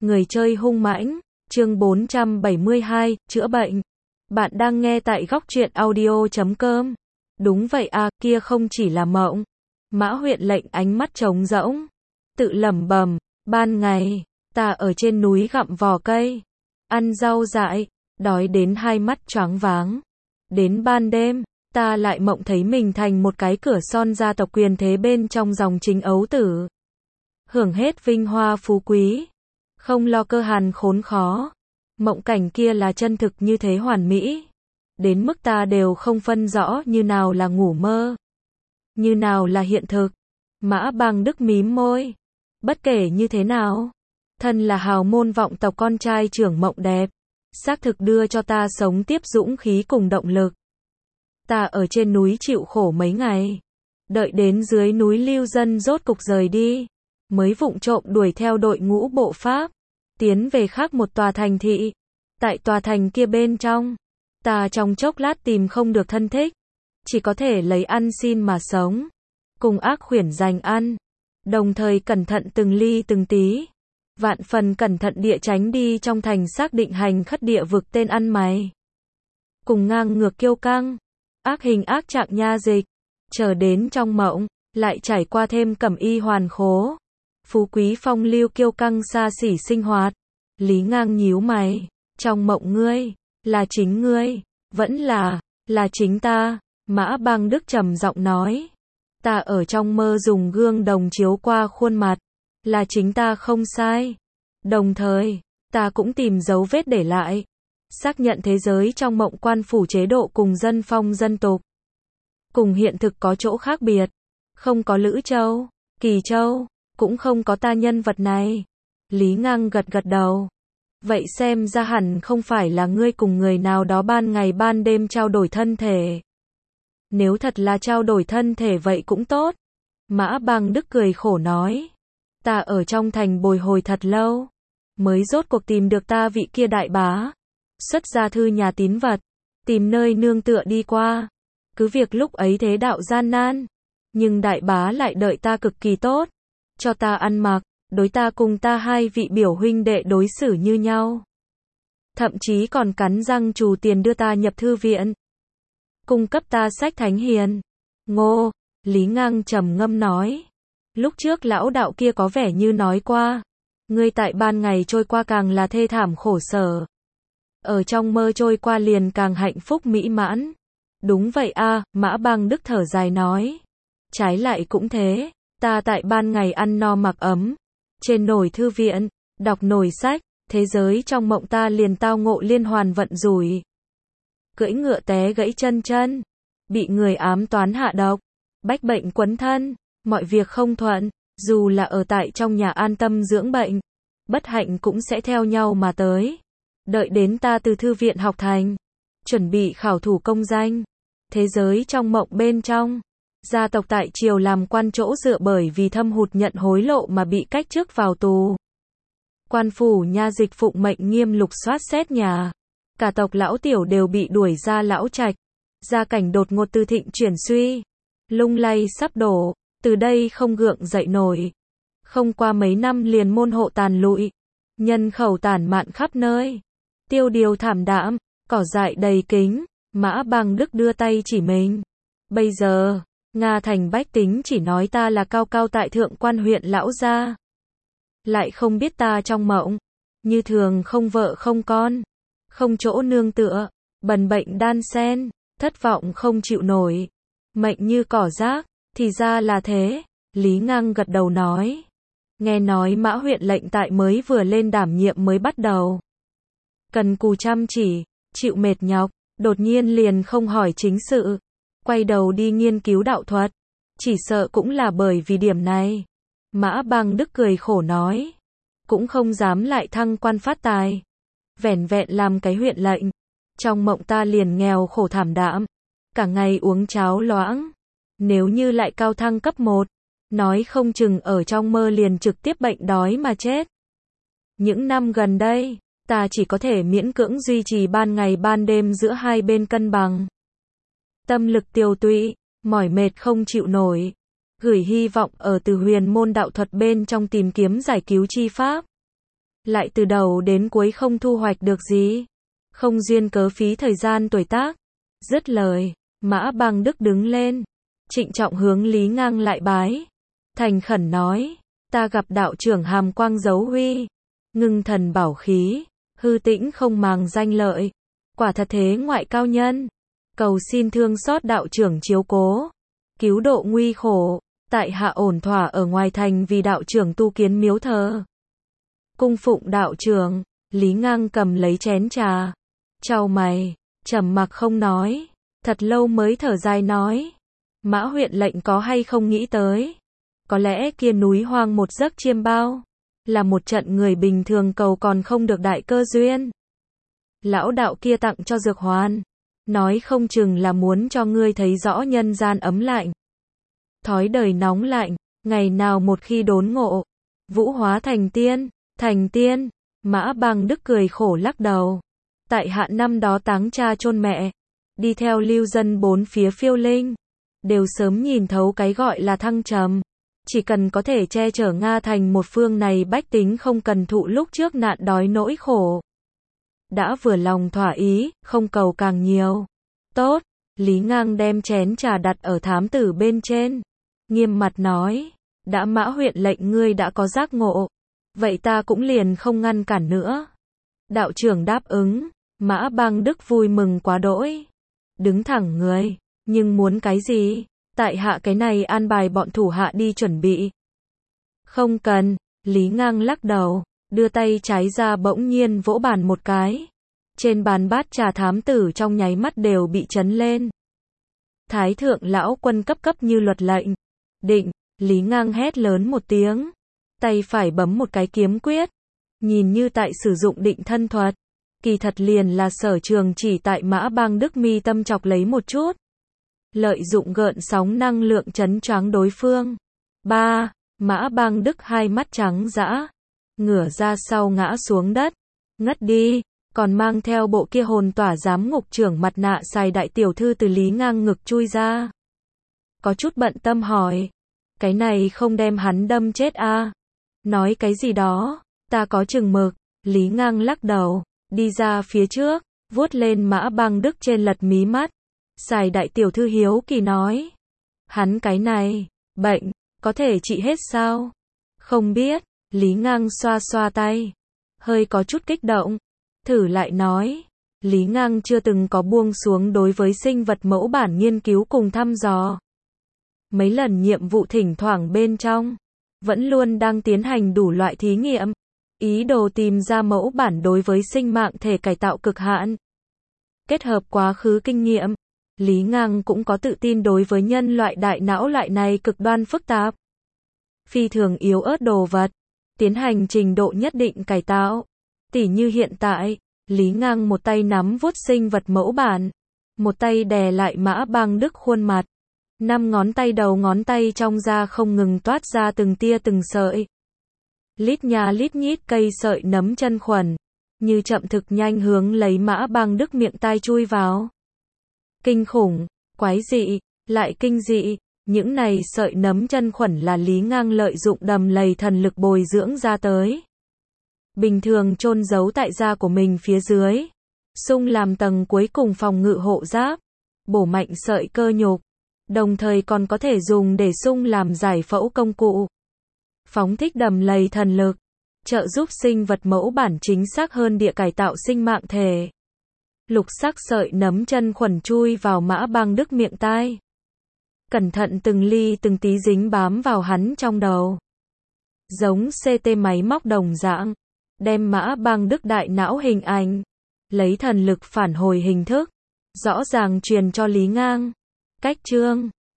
Người chơi hung mãnh, chương 472, chữa bệnh. Bạn đang nghe tại góc truyện audio.com. Đúng vậy à, kia không chỉ là mộng. Mã Huyện Lệnh ánh mắt trống rỗng, tự lẩm bẩm, ban ngày, ta ở trên núi gặm vỏ cây, ăn rau dại, đói đến hai mắt choáng váng. Đến ban đêm, ta lại mộng thấy mình thành một cái cửa son gia tộc quyền thế bên trong dòng chính ấu tử. Hưởng hết vinh hoa phú quý, không lo cơ hàn khốn khó. Mộng cảnh kia là chân thực như thế hoàn mỹ, đến mức ta đều không phân rõ như nào là ngủ mơ, như nào là hiện thực. Mã Bằng Đức mím môi. Bất kể như thế nào, thân là hào môn vọng tộc con trai trưởng mộng đẹp, xác thực đưa cho ta sống tiếp dũng khí cùng động lực. Ta ở trên núi chịu khổ mấy ngày, đợi đến dưới núi lưu dân rốt cục rời đi, mới vụng trộm đuổi theo đội ngũ bộ Pháp, tiến về khác một tòa thành thị. Tại tòa thành kia bên trong, ta trong chốc lát tìm không được thân thích, chỉ có thể lấy ăn xin mà sống, cùng ác khuyển giành ăn, đồng thời cẩn thận từng ly từng tí, vạn phần cẩn thận địa tránh đi trong thành xác định hành khất địa vực tên ăn mày. Cùng ngang ngược kiêu căng, ác hình ác trạng nha dịch, chờ đến trong mộng, lại trải qua thêm cẩm y hoàn khố, phú quý phong lưu kiêu căng xa xỉ sinh hoạt. Lý Ngang nhíu mày, trong mộng ngươi, là chính ngươi, vẫn là chính ta. Mã Bằng Đức trầm giọng nói, ta ở trong mơ dùng gương đồng chiếu qua khuôn mặt, là chính ta không sai. Đồng thời, ta cũng tìm dấu vết để lại, xác nhận thế giới trong mộng quan phủ chế độ cùng dân phong dân tục, cùng hiện thực có chỗ khác biệt. Không có Lữ Châu, Kỳ Châu, cũng không có ta nhân vật này. Lý Ngang gật gật đầu. Vậy xem ra hẳn không phải là ngươi cùng người nào đó ban ngày ban đêm trao đổi thân thể. Nếu thật là trao đổi thân thể vậy cũng tốt. Mã Bằng Đức cười khổ nói, ta ở trong thành bồi hồi thật lâu, mới rốt cuộc tìm được ta vị kia đại bá. Xuất ra thư nhà tín vật, tìm nơi nương tựa đi qua. Cứ việc lúc ấy thế đạo gian nan, nhưng đại bá lại đợi ta cực kỳ tốt, cho ta ăn mặc, đối ta cùng ta hai vị biểu huynh đệ đối xử như nhau. Thậm chí còn cắn răng trù tiền đưa ta nhập thư viện, cung cấp ta sách thánh hiền. Ngô, Lý Ngang trầm ngâm nói, lúc trước lão đạo kia có vẻ như nói qua, ngươi tại ban ngày trôi qua càng là thê thảm khổ sở, ở trong mơ trôi qua liền càng hạnh phúc mỹ mãn. Đúng vậy a, Mã Bằng Đức thở dài nói, trái lại cũng thế, ta tại ban ngày ăn no mặc ấm, trên nồi thư viện, đọc nồi sách, thế giới trong mộng ta liền tao ngộ liên hoàn vận rủi. Cưỡi ngựa té gãy chân, bị người ám toán hạ độc, bách bệnh quấn thân, mọi việc không thuận, dù là ở tại trong nhà an tâm dưỡng bệnh, bất hạnh cũng sẽ theo nhau mà tới. Đợi đến ta từ thư viện học thành, chuẩn bị khảo thủ công danh, thế giới trong mộng bên trong, gia tộc tại triều làm quan chỗ dựa bởi vì thâm hụt nhận hối lộ mà bị cách chức vào tù. Quan phủ nha dịch phụng mệnh nghiêm lục soát xét nhà, cả tộc lão tiểu đều bị đuổi ra lão trạch, gia cảnh đột ngột từ thịnh chuyển suy, lung lay sắp đổ, từ đây không gượng dậy nổi. Không qua mấy năm liền môn hộ tàn lụi, nhân khẩu tản mạn khắp nơi, tiêu điều thảm đạm, cỏ dại đầy kính. Mã Bằng Đức đưa tay chỉ mình. Bây giờ, Nga thành bách tính chỉ nói ta là cao cao tại thượng quan huyện lão gia, lại không biết ta trong mộng, như thường không vợ không con, không chỗ nương tựa, bần bệnh đan xen, thất vọng không chịu nổi, mệnh như cỏ rác. Thì ra là thế. Lý Ngang gật đầu nói, nghe nói Mã Huyện Lệnh tại mới vừa lên đảm nhiệm mới bắt đầu, cần cù chăm chỉ, chịu mệt nhọc, đột nhiên liền không hỏi chính sự, quay đầu đi nghiên cứu đạo thuật, chỉ sợ cũng là bởi vì điểm này. Mã Bằng Đức cười khổ nói, cũng không dám lại thăng quan phát tài, vẻn vẹn làm cái huyện lệnh, trong mộng ta liền nghèo khổ thảm đạm, cả ngày uống cháo loãng. Nếu như lại cao thăng cấp 1, nói không chừng ở trong mơ liền trực tiếp bệnh đói mà chết. Những năm gần đây, ta chỉ có thể miễn cưỡng duy trì ban ngày ban đêm giữa hai bên cân bằng. Tâm lực tiều tụy, mỏi mệt không chịu nổi, gửi hy vọng ở từ huyền môn đạo thuật bên trong tìm kiếm giải cứu chi pháp. lại từ đầu đến cuối không thu hoạch được gì. Không duyên cớ phí thời gian tuổi tác. Dứt lời, Mã Băng Đức đứng lên, trịnh trọng hướng Lý Ngang lại bái. Thành khẩn nói, ta gặp đạo trưởng hàm quang dấu huy, ngưng thần bảo khí, hư tĩnh không màng danh lợi. Quả thật thế ngoại cao nhân. Cầu xin thương xót đạo trưởng chiếu cố, cứu độ nguy khổ. Tại hạ ổn thỏa ở ngoài thành vì đạo trưởng tu kiến miếu thờ. Cung phụng đạo trưởng. Lý Ngang cầm lấy chén trà, chau mày, trầm mặc không nói. Thật lâu mới thở dài nói, Mã huyện lệnh có hay không nghĩ tới, có lẽ kia núi hoang một giấc chiêm bao, là một trận người bình thường cầu còn không được đại cơ duyên. Lão đạo kia tặng cho dược hoàn, nói không chừng là muốn cho ngươi thấy rõ nhân gian ấm lạnh, thói đời nóng lạnh, ngày nào một khi đốn ngộ, vũ hóa thành tiên. Mã Băng Đức cười khổ lắc đầu. Tại hạ năm đó táng cha chôn mẹ, đi theo lưu dân bốn phía phiêu linh, đều sớm nhìn thấu cái gọi là thăng trầm. Chỉ cần có thể che chở Nga thành một phương này bách tính không cần thụ lúc trước nạn đói nỗi khổ. Đã vừa lòng thỏa ý, không cầu càng nhiều. Tốt, Lý Ngang đem chén trà đặt ở thám tử bên trên. Nghiêm mặt nói, đã Mã huyện lệnh ngươi đã có giác ngộ, vậy ta cũng liền không ngăn cản nữa. Đạo trưởng đáp ứng, Mã Băng Đức vui mừng quá đỗi. Đứng thẳng người, nhưng muốn cái gì? Tại hạ cái này an bài bọn thủ hạ đi chuẩn bị. Không cần, Lý Ngang lắc đầu, đưa tay trái ra bỗng nhiên vỗ bàn một cái. Trên bàn bát trà thám tử trong nháy mắt đều bị chấn lên. Thái thượng lão quân cấp như luật lệnh. Định, Lý Ngang hét lớn một tiếng. Tay phải bấm một cái kiếm quyết. Nhìn như tại sử dụng định thân thuật. Kỳ thật liền là sở trường chỉ tại Mã Băng Đức mi tâm chọc lấy một chút. Lợi dụng gợn sóng năng lượng chấn choáng đối phương. 3. Mã Băng Đức hai mắt trắng dã, ngửa ra sau ngã xuống đất, ngất đi, còn mang theo bộ kia hồn tỏa giám ngục trưởng mặt nạ xài đại tiểu thư từ Lý Ngang ngực chui ra. Có chút bận tâm hỏi, cái này không đem hắn đâm chết à? Nói cái gì đó, ta có chừng mực. Lý Ngang lắc đầu, đi ra phía trước, vuốt lên Mã Băng Đức trên lật mí mắt. Xài đại tiểu thư hiếu kỳ nói, hắn cái này, bệnh, có thể trị hết sao? Không biết, Lý Ngang xoa xoa tay, hơi có chút kích động, thử lại nói. Lý Ngang chưa từng có buông xuống đối với sinh vật mẫu bản nghiên cứu cùng thăm dò. Mấy lần nhiệm vụ thỉnh thoảng bên trong, vẫn luôn đang tiến hành đủ loại thí nghiệm, ý đồ tìm ra mẫu bản đối với sinh mạng thể cải tạo cực hạn. Kết hợp quá khứ kinh nghiệm, Lý Ngang cũng có tự tin đối với nhân loại đại não loại này cực đoan phức tạp, phi thường yếu ớt đồ vật, tiến hành trình độ nhất định cải tạo. Tỉ như hiện tại, Lý Ngang một tay nắm vuốt sinh vật mẫu bản, một tay đè lại Mã Băng Đức khuôn mặt. 5 ngón tay đầu ngón tay trong da không ngừng toát ra từng tia từng sợi. Lít nha lít nhít cây sợi nấm chân khuẩn, như chậm thực nhanh hướng lấy Mã Băng Đức miệng tai chui vào. Kinh khủng, quái dị, lại kinh dị, những này sợi nấm chân khuẩn là Lý Ngang lợi dụng đầm lầy thần lực bồi dưỡng ra tới. Bình thường chôn giấu tại da của mình phía dưới, xung làm tầng cuối cùng phòng ngự hộ giáp, bổ mạnh sợi cơ nhục, đồng thời còn có thể dùng để xung làm giải phẫu công cụ. Phóng thích đầm lầy thần lực, trợ giúp sinh vật mẫu bản chính xác hơn địa cải tạo sinh mạng thể. Lục sắc sợi nấm chân khuẩn chui vào Mã Băng Đức miệng tai. Cẩn thận từng ly từng tí dính bám vào hắn trong đầu. Giống CT máy móc đồng dạng, đem Mã Băng Đức đại não hình ảnh, lấy thần lực phản hồi hình thức, rõ ràng truyền cho Lý Ngang. Cách chương